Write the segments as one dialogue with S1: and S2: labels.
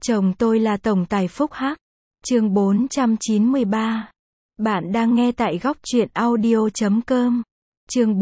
S1: Chồng tôi là tổng tài phúc hắc. Chương 493. Bạn đang nghe tại góc truyện audio.com. Chương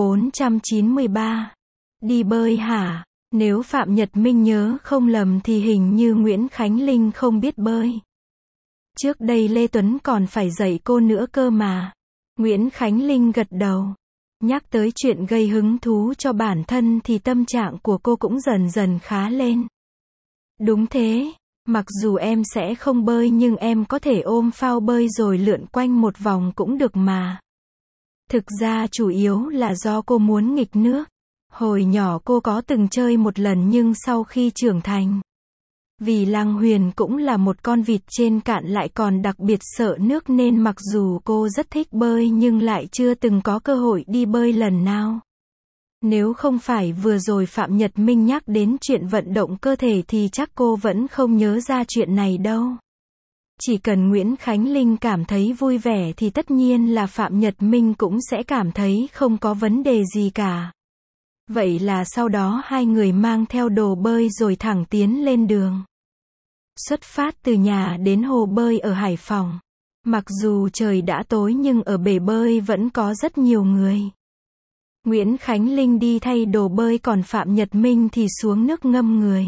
S1: 493. Đi bơi hả? Nếu Phạm Nhật Minh nhớ không lầm thì hình như Nguyễn Khánh Linh không biết bơi. Trước đây Lê Tuấn còn phải dạy cô nữa cơ mà. Nguyễn Khánh Linh gật đầu. Nhắc tới chuyện gây hứng thú cho bản thân thì tâm trạng của cô cũng dần dần khá lên. Đúng thế, mặc dù em sẽ không bơi nhưng em có thể ôm phao bơi rồi lượn quanh một vòng cũng được mà. Thực ra chủ yếu là do cô muốn nghịch nước. Hồi nhỏ cô có từng chơi một lần nhưng sau khi trưởng thành, vì Lăng Huyền cũng là một con vịt trên cạn lại còn đặc biệt sợ nước nên mặc dù cô rất thích bơi nhưng lại chưa từng có cơ hội đi bơi lần nào. Nếu không phải vừa rồi Phạm Nhật Minh nhắc đến chuyện vận động cơ thể thì chắc cô vẫn không nhớ ra chuyện này đâu. Chỉ cần Nguyễn Khánh Linh cảm thấy vui vẻ thì tất nhiên là Phạm Nhật Minh cũng sẽ cảm thấy không có vấn đề gì cả. Vậy là sau đó hai người mang theo đồ bơi rồi thẳng tiến lên đường. Xuất phát từ nhà đến hồ bơi ở Hải Phòng. Mặc dù trời đã tối nhưng ở bể bơi vẫn có rất nhiều người. Nguyễn Khánh Linh đi thay đồ bơi còn Phạm Nhật Minh thì xuống nước ngâm người.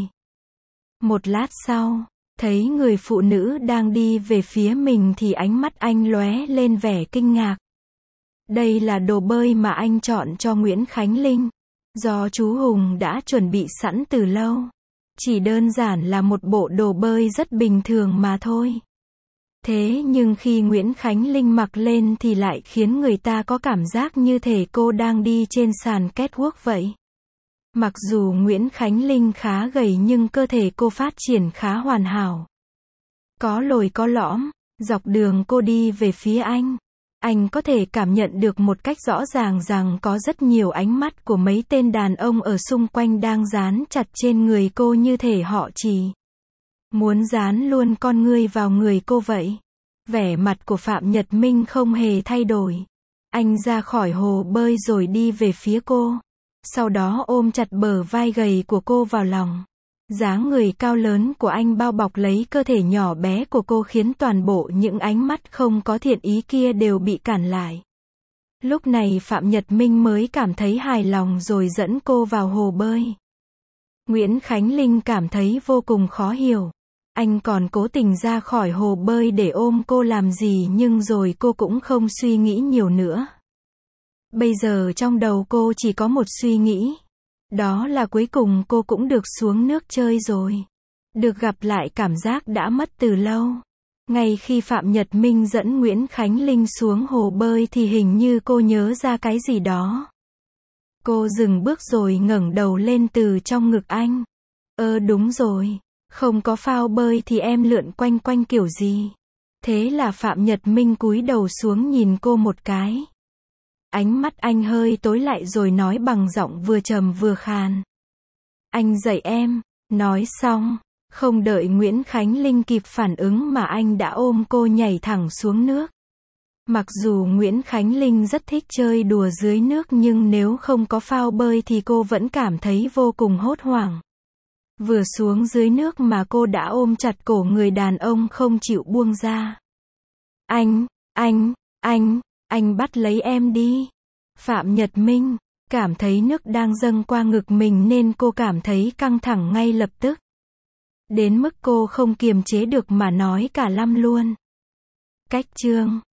S1: Một lát sau, thấy người phụ nữ đang đi về phía mình thì ánh mắt anh lóe lên vẻ kinh ngạc. Đây là đồ bơi mà anh chọn cho Nguyễn Khánh Linh. Do chú Hùng đã chuẩn bị sẵn từ lâu. Chỉ đơn giản là một bộ đồ bơi rất bình thường mà thôi. Thế nhưng khi Nguyễn Khánh Linh mặc lên thì lại khiến người ta có cảm giác như thể cô đang đi trên sàn catwalk vậy. Mặc dù Nguyễn Khánh Linh khá gầy nhưng cơ thể cô phát triển khá hoàn hảo. Có lồi có lõm, dọc đường cô đi về phía anh có thể cảm nhận được một cách rõ ràng rằng có rất nhiều ánh mắt của mấy tên đàn ông ở xung quanh đang dán chặt trên người cô như thể họ chỉ muốn dán luôn con ngươi vào người cô vậy. Vẻ mặt của Phạm Nhật Minh không hề thay đổi. Anh ra khỏi hồ bơi rồi đi về phía cô. Sau đó ôm chặt bờ vai gầy của cô vào lòng. Dáng người cao lớn của anh bao bọc lấy cơ thể nhỏ bé của cô khiến toàn bộ những ánh mắt không có thiện ý kia đều bị cản lại. Lúc này Phạm Nhật Minh mới cảm thấy hài lòng rồi dẫn cô vào hồ bơi. Nguyễn Khánh Linh cảm thấy vô cùng khó hiểu. Anh còn cố tình ra khỏi hồ bơi để ôm cô làm gì nhưng rồi cô cũng không suy nghĩ nhiều nữa. Bây giờ trong đầu cô chỉ có một suy nghĩ. Đó là cuối cùng cô cũng được xuống nước chơi rồi. Được gặp lại cảm giác đã mất từ lâu. Ngay khi Phạm Nhật Minh dẫn Nguyễn Khánh Linh xuống hồ bơi thì hình như cô nhớ ra cái gì đó. Cô dừng bước rồi ngẩng đầu lên từ trong ngực anh. Đúng rồi. Không có phao bơi thì em lượn quanh quanh kiểu gì? Thế là Phạm Nhật Minh cúi đầu xuống nhìn cô một cái. Ánh mắt anh hơi tối lại rồi nói bằng giọng vừa trầm vừa khàn. Anh dạy em. Nói xong, không đợi Nguyễn Khánh Linh kịp phản ứng mà anh đã ôm cô nhảy thẳng xuống nước. Mặc dù Nguyễn Khánh Linh rất thích chơi đùa dưới nước nhưng nếu không có phao bơi thì cô vẫn cảm thấy vô cùng hốt hoảng. Vừa xuống dưới nước mà cô đã ôm chặt cổ người đàn ông không chịu buông ra. Anh bắt lấy em đi. Phạm Nhật Minh cảm thấy nước đang dâng qua ngực mình nên cô cảm thấy căng thẳng ngay lập tức. Đến mức cô không kiềm chế được mà nói cả lăm luôn. Cách chương